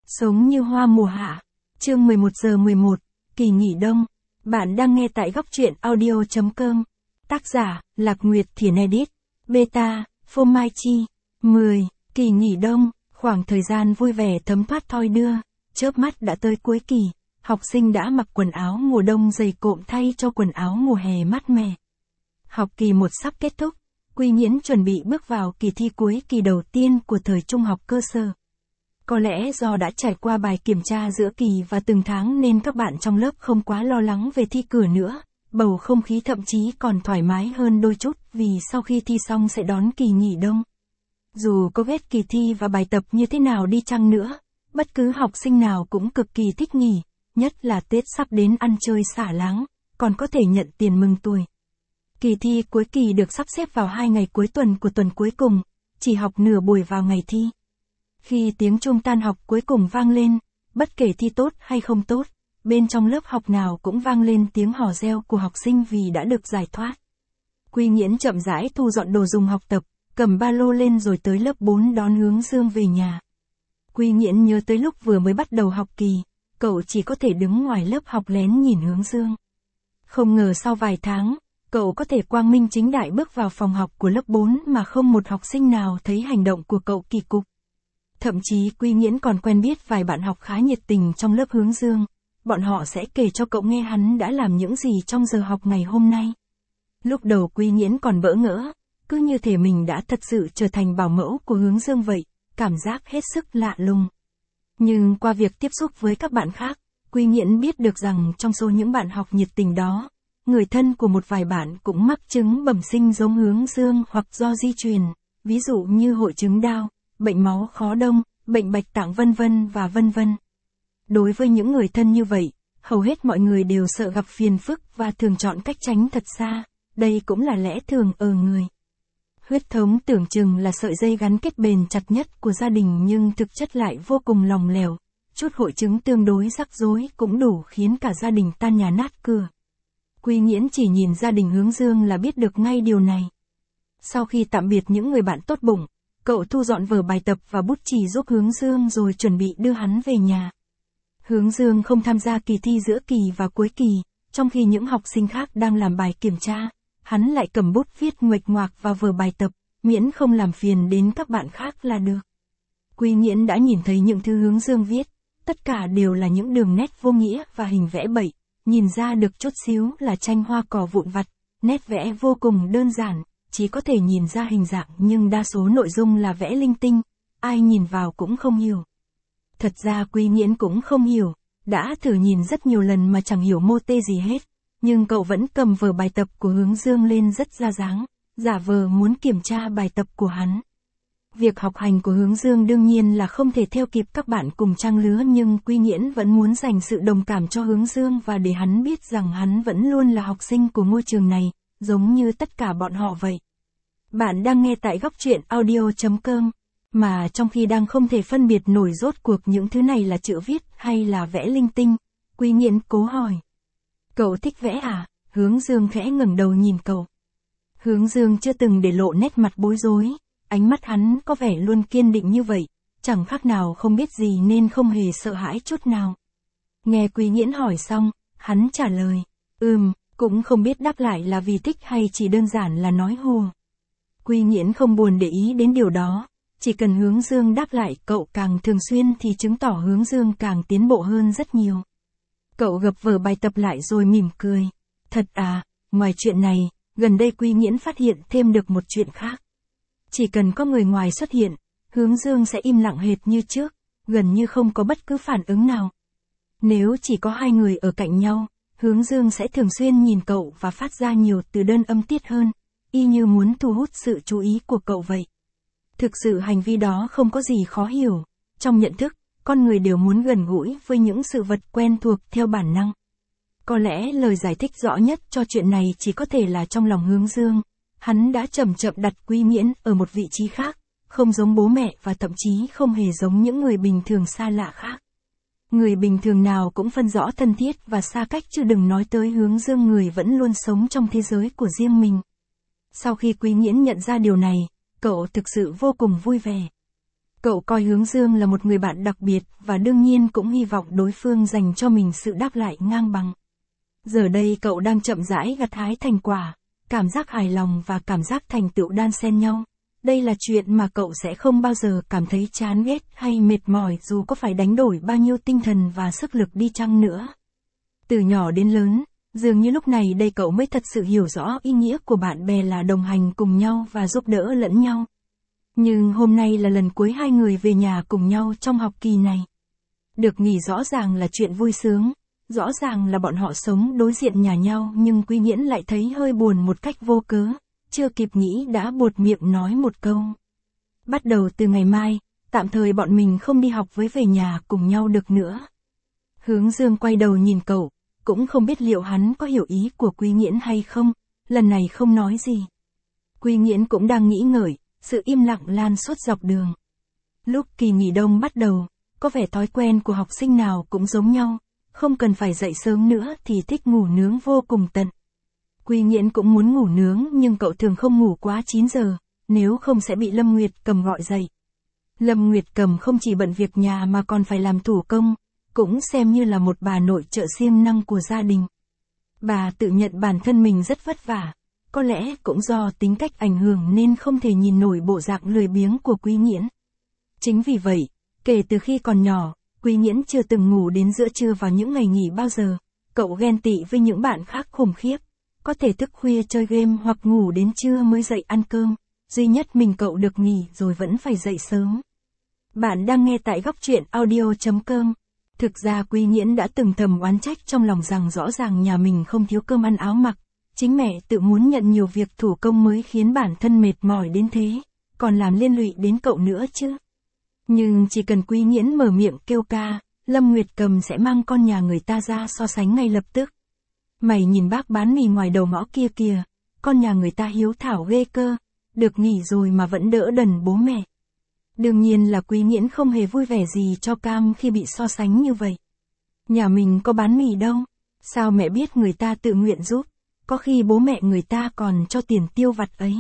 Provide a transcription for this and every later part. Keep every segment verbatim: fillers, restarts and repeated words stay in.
Sống như hoa mùa hạ. Chương mười một giờ mười một, kỳ nghỉ đông. Bạn đang nghe tại góc truyện audio chấm com. Tác giả, Lạc Nguyệt Thiền Edit. Beta, Phô Mai Chi. mười. Kỳ nghỉ đông, khoảng thời gian vui vẻ thấm thoát thoi đưa, chớp mắt đã tới cuối kỳ. Học sinh đã mặc quần áo mùa đông dày cộm thay cho quần áo mùa hè mát mẻ. Học kỳ một sắp kết thúc, Quy Nghiễn chuẩn bị bước vào kỳ thi cuối kỳ đầu tiên của thời trung học cơ sở. Có lẽ do đã trải qua bài kiểm tra giữa kỳ và từng tháng nên các bạn trong lớp không quá lo lắng về thi cử nữa, bầu không khí thậm chí còn thoải mái hơn đôi chút vì sau khi thi xong sẽ đón kỳ nghỉ đông. Dù có ghét kỳ thi và bài tập như thế nào đi chăng nữa, bất cứ học sinh nào cũng cực kỳ thích nghỉ, nhất là Tết sắp đến ăn chơi xả láng, còn có thể nhận tiền mừng tuổi. Kỳ thi cuối kỳ được sắp xếp vào hai ngày cuối tuần của tuần cuối cùng, chỉ học nửa buổi vào ngày thi. Khi tiếng chuông tan học cuối cùng vang lên, bất kể thi tốt hay không tốt, bên trong lớp học nào cũng vang lên tiếng hò reo của học sinh vì đã được giải thoát. Quy Nghiễn chậm rãi thu dọn đồ dùng học tập, cầm ba lô lên rồi tới lớp bốn đón Hướng Dương về nhà. Quy Nghiễn nhớ tới lúc vừa mới bắt đầu học kỳ, cậu chỉ có thể đứng ngoài lớp học lén nhìn Hướng Dương. Không ngờ sau vài tháng, cậu có thể quang minh chính đại bước vào phòng học của lớp bốn mà không một học sinh nào thấy hành động của cậu kỳ cục. Thậm chí Quy Nghiễn còn quen biết vài bạn học khá nhiệt tình trong lớp Hướng Dương, bọn họ sẽ kể cho cậu nghe hắn đã làm những gì trong giờ học ngày hôm nay. Lúc đầu Quy Nghiễn còn bỡ ngỡ, cứ như thể mình đã thật sự trở thành bảo mẫu của Hướng Dương vậy, cảm giác hết sức lạ lùng. Nhưng qua việc tiếp xúc với các bạn khác, Quy Nghiễn biết được rằng trong số những bạn học nhiệt tình đó, người thân của một vài bạn cũng mắc chứng bẩm sinh giống Hướng Dương hoặc do di truyền, ví dụ như hội chứng Đao, bệnh máu khó đông, bệnh bạch tạng vân vân và vân vân. Đối với những người thân như vậy, hầu hết mọi người đều sợ gặp phiền phức và thường chọn cách tránh thật xa, đây cũng là lẽ thường ở người. Huyết thống tưởng chừng là sợi dây gắn kết bền chặt nhất của gia đình nhưng thực chất lại vô cùng lỏng lẻo, chút hội chứng tương đối rắc rối cũng đủ khiến cả gia đình tan nhà nát cửa. Quy Nghiễn chỉ nhìn gia đình Hướng Dương là biết được ngay điều này. Sau khi tạm biệt những người bạn tốt bụng, cậu thu dọn vở bài tập và bút chì giúp Hướng Dương rồi chuẩn bị đưa hắn về nhà. Hướng Dương không tham gia kỳ thi giữa kỳ và cuối kỳ, trong khi những học sinh khác đang làm bài kiểm tra, hắn lại cầm bút viết nguệch ngoạc vào vở bài tập, miễn không làm phiền đến các bạn khác là được. Quy Nghiễn đã nhìn thấy những thứ Hướng Dương viết, tất cả đều là những đường nét vô nghĩa và hình vẽ bậy, nhìn ra được chút xíu là tranh hoa cỏ vụn vặt, nét vẽ vô cùng đơn giản. Chỉ có thể nhìn ra hình dạng nhưng đa số nội dung là vẽ linh tinh, ai nhìn vào cũng không hiểu. Thật ra Quy Nghiễn cũng không hiểu, đã thử nhìn rất nhiều lần mà chẳng hiểu mô tê gì hết, nhưng cậu vẫn cầm vở bài tập của Hướng Dương lên rất ra dáng, giả vờ muốn kiểm tra bài tập của hắn. Việc học hành của Hướng Dương đương nhiên là không thể theo kịp các bạn cùng trang lứa nhưng Quy Nghiễn vẫn muốn dành sự đồng cảm cho Hướng Dương và để hắn biết rằng hắn vẫn luôn là học sinh của ngôi trường này, giống như tất cả bọn họ vậy. Bạn đang nghe tại góc truyện audio chấm com, mà trong khi đang không thể phân biệt nổi rốt cuộc những thứ này là chữ viết hay là vẽ linh tinh, Quy Nghiễn cố hỏi. Cậu thích vẽ à? Hướng Dương khẽ ngẩng đầu nhìn cậu. Hướng Dương chưa từng để lộ nét mặt bối rối, ánh mắt hắn có vẻ luôn kiên định như vậy, chẳng khác nào không biết gì nên không hề sợ hãi chút nào. Nghe Quy Nghiễn hỏi xong, hắn trả lời, ừm, cũng không biết đáp lại là vì thích hay chỉ đơn giản là nói hùa. Quy Nghiễn không buồn để ý đến điều đó, chỉ cần Hướng Dương đáp lại cậu càng thường xuyên thì chứng tỏ Hướng Dương càng tiến bộ hơn rất nhiều. Cậu gập vở bài tập lại rồi mỉm cười. Thật à, ngoài chuyện này, gần đây Quy Nghiễn phát hiện thêm được một chuyện khác. Chỉ cần có người ngoài xuất hiện, Hướng Dương sẽ im lặng hệt như trước, gần như không có bất cứ phản ứng nào. Nếu chỉ có hai người ở cạnh nhau, Hướng Dương sẽ thường xuyên nhìn cậu và phát ra nhiều từ đơn âm tiết hơn, y như muốn thu hút sự chú ý của cậu vậy. Thực sự hành vi đó không có gì khó hiểu, trong nhận thức, con người đều muốn gần gũi với những sự vật quen thuộc theo bản năng. Có lẽ lời giải thích rõ nhất cho chuyện này chỉ có thể là trong lòng Hướng Dương, hắn đã chậm chậm đặt Quy Nghiễn ở một vị trí khác, không giống bố mẹ và thậm chí không hề giống những người bình thường xa lạ khác. Người bình thường nào cũng phân rõ thân thiết và xa cách chứ đừng nói tới Hướng Dương, người vẫn luôn sống trong thế giới của riêng mình. Sau khi Quy Nghiễn nhận ra điều này, cậu thực sự vô cùng vui vẻ. Cậu coi Hướng Dương là một người bạn đặc biệt và đương nhiên cũng hy vọng đối phương dành cho mình sự đáp lại ngang bằng. Giờ đây cậu đang chậm rãi gặt hái thành quả, cảm giác hài lòng và cảm giác thành tựu đan xen nhau. Đây là chuyện mà cậu sẽ không bao giờ cảm thấy chán ghét hay mệt mỏi dù có phải đánh đổi bao nhiêu tinh thần và sức lực đi chăng nữa. Từ nhỏ đến lớn, dường như lúc này đây cậu mới thật sự hiểu rõ ý nghĩa của bạn bè là đồng hành cùng nhau và giúp đỡ lẫn nhau. Nhưng hôm nay là lần cuối hai người về nhà cùng nhau trong học kỳ này. Được nghỉ rõ ràng là chuyện vui sướng, rõ ràng là bọn họ sống đối diện nhà nhau nhưng Quy Nghiễn lại thấy hơi buồn một cách vô cớ, chưa kịp nghĩ đã buột miệng nói một câu. Bắt đầu từ ngày mai, tạm thời bọn mình không đi học với về nhà cùng nhau được nữa. Hướng Dương quay đầu nhìn cậu, cũng không biết liệu hắn có hiểu ý của Quy Nghiễn hay không, lần này không nói gì. Quy Nghiễn cũng đang nghĩ ngợi, sự im lặng lan suốt dọc đường. Lúc kỳ nghỉ đông bắt đầu, có vẻ thói quen của học sinh nào cũng giống nhau, không cần phải dậy sớm nữa thì thích ngủ nướng vô cùng tận. Quy Nghiễn cũng muốn ngủ nướng nhưng cậu thường không ngủ quá chín giờ, nếu không sẽ bị Lâm Nguyệt Cầm gọi dậy. Lâm Nguyệt Cầm không chỉ bận việc nhà mà còn phải làm thủ công, cũng xem như là một bà nội trợ siêng năng của gia đình. Bà tự nhận bản thân mình rất vất vả, có lẽ cũng do tính cách ảnh hưởng nên không thể nhìn nổi bộ dạng lười biếng của Quy Nghiễn. Chính vì vậy, kể từ khi còn nhỏ, Quy Nghiễn chưa từng ngủ đến giữa trưa vào những ngày nghỉ bao giờ. Cậu ghen tị với những bạn khác khủng khiếp, có thể thức khuya chơi game hoặc ngủ đến trưa mới dậy ăn cơm, duy nhất mình cậu được nghỉ rồi vẫn phải dậy sớm. Bạn đang nghe tại góc truyện audio chấm com. Thực ra Quy Nghiễn đã từng thầm oán trách trong lòng rằng rõ ràng nhà mình không thiếu cơm ăn áo mặc, chính mẹ tự muốn nhận nhiều việc thủ công mới khiến bản thân mệt mỏi đến thế, còn làm liên lụy đến cậu nữa chứ. Nhưng chỉ cần Quy Nghiễn mở miệng kêu ca, Lâm Nguyệt Cầm sẽ mang con nhà người ta ra so sánh ngay lập tức. Mày nhìn bác bán mì ngoài đầu ngõ kia kìa, con nhà người ta hiếu thảo ghê cơ, được nghỉ rồi mà vẫn đỡ đần bố mẹ. Đương nhiên là Quy Nghiễn không hề vui vẻ gì cho cam khi bị so sánh như vậy. Nhà mình có bán mì đâu, sao mẹ biết người ta tự nguyện giúp, có khi bố mẹ người ta còn cho tiền tiêu vặt ấy.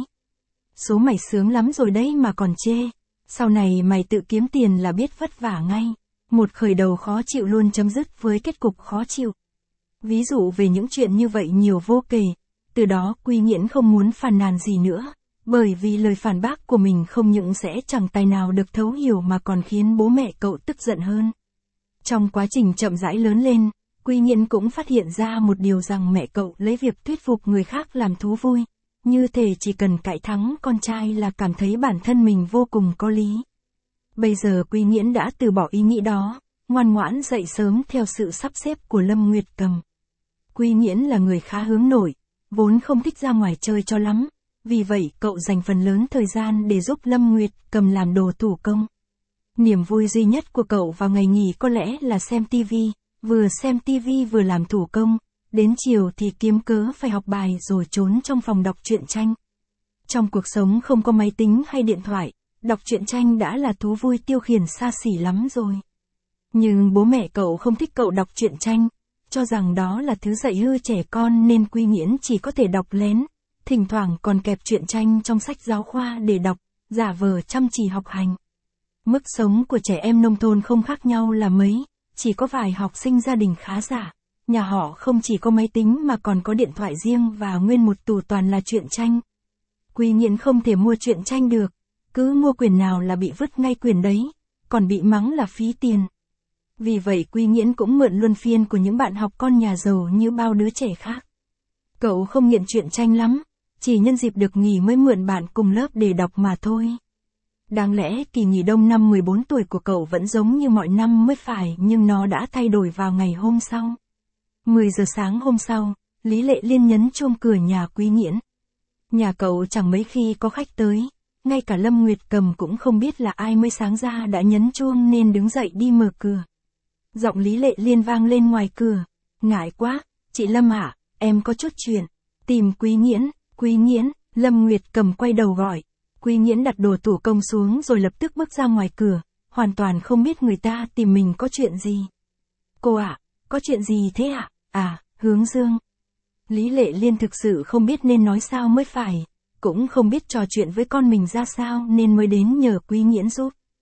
Số mày sướng lắm rồi đấy mà còn chê, sau này mày tự kiếm tiền là biết vất vả ngay. Một khởi đầu khó chịu luôn chấm dứt với kết cục khó chịu. Ví dụ về những chuyện như vậy nhiều vô kể, từ đó Quy Nghiễn không muốn phàn nàn gì nữa, bởi vì lời phản bác của mình không những sẽ chẳng tài nào được thấu hiểu mà còn khiến bố mẹ cậu tức giận hơn. Trong quá trình chậm rãi lớn lên, Quy Nghiễn cũng phát hiện ra một điều rằng mẹ cậu lấy việc thuyết phục người khác làm thú vui, như thể chỉ cần cãi thắng con trai là cảm thấy bản thân mình vô cùng có lý. Bây giờ Quy Nghiễn đã từ bỏ ý nghĩ đó, ngoan ngoãn dậy sớm theo sự sắp xếp của Lâm Nguyệt Cầm. Quy Nghiễn là người khá hướng nội, vốn không thích ra ngoài chơi cho lắm, vì vậy cậu dành phần lớn thời gian để giúp Lâm Nguyệt Cầm làm đồ thủ công. Niềm vui duy nhất của cậu vào ngày nghỉ có lẽ là xem tivi, vừa xem tivi vừa làm thủ công, đến chiều thì kiếm cớ phải học bài rồi trốn trong phòng đọc truyện tranh. Trong cuộc sống không có máy tính hay điện thoại, đọc truyện tranh đã là thú vui tiêu khiển xa xỉ lắm rồi. Nhưng bố mẹ cậu không thích cậu đọc truyện tranh, cho rằng đó là thứ dạy hư trẻ con nên Quy Nghiễn chỉ có thể đọc lén, thỉnh thoảng còn kẹp truyện tranh trong sách giáo khoa để đọc, giả vờ chăm chỉ học hành. Mức sống của trẻ em nông thôn không khác nhau là mấy, chỉ có vài học sinh gia đình khá giả, nhà họ không chỉ có máy tính mà còn có điện thoại riêng và nguyên một tủ toàn là truyện tranh. Quy Nghiễn không thể mua truyện tranh được, cứ mua quyển nào là bị vứt ngay quyển đấy, còn bị mắng là phí tiền. Vì vậy Quy Nghiễn cũng mượn luân phiên của những bạn học con nhà giàu như bao đứa trẻ khác. Cậu không nghiện truyện tranh lắm, chỉ nhân dịp được nghỉ mới mượn bạn cùng lớp để đọc mà thôi. Đáng lẽ kỳ nghỉ đông năm mười bốn tuổi của cậu vẫn giống như mọi năm mới phải, nhưng nó đã thay đổi vào ngày hôm sau. mười giờ sáng hôm sau, Lý Lệ Liên nhấn chuông cửa nhà Quy Nghiễn. Nhà cậu chẳng mấy khi có khách tới, ngay cả Lâm Nguyệt Cầm cũng không biết là ai mới sáng ra đã nhấn chuông nên đứng dậy đi mở cửa. Giọng Lý Lệ Liên vang lên ngoài cửa. Ngại quá, chị Lâm ạ, em có chút chuyện. Tìm Quy Nghiễn, Quy Nghiễn, Lâm Nguyệt Cầm quay đầu gọi. Quy Nghiễn đặt đồ thủ công xuống rồi lập tức bước ra ngoài cửa, hoàn toàn không biết người ta tìm mình có chuyện gì. Cô ạ, có chuyện gì thế ạ? À, Hướng Dương. Lý Lệ Liên thực sự không biết nên nói sao mới phải, cũng không biết trò chuyện với con mình ra sao nên mới đến nhờ Quy Nghiễn giúp.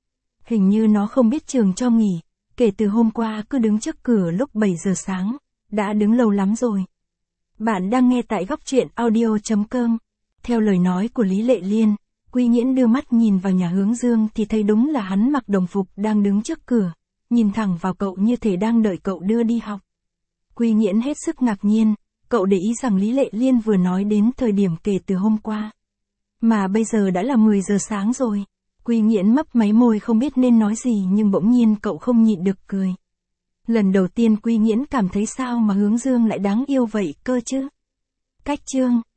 Hình như nó không biết trường cho nghỉ, kể từ hôm qua cứ đứng trước cửa lúc bảy giờ sáng, đã đứng lâu lắm rồi. Bạn đang nghe tại góc truyện audio.com. Theo lời nói của Lý Lệ Liên, Quy Nghiễn đưa mắt nhìn vào nhà Hướng Dương thì thấy đúng là hắn mặc đồng phục đang đứng trước cửa, nhìn thẳng vào cậu như thể đang đợi cậu đưa đi học. Quy Nghiễn hết sức ngạc nhiên, cậu để ý rằng Lý Lệ Liên vừa nói đến thời điểm kể từ hôm qua. Mà bây giờ đã là mười giờ sáng rồi. Quy Nghiễn mấp máy môi không biết nên nói gì nhưng bỗng nhiên cậu không nhịn được cười. Lần đầu tiên Quy Nghiễn cảm thấy sao mà Hướng Dương lại đáng yêu vậy cơ chứ. Cách chương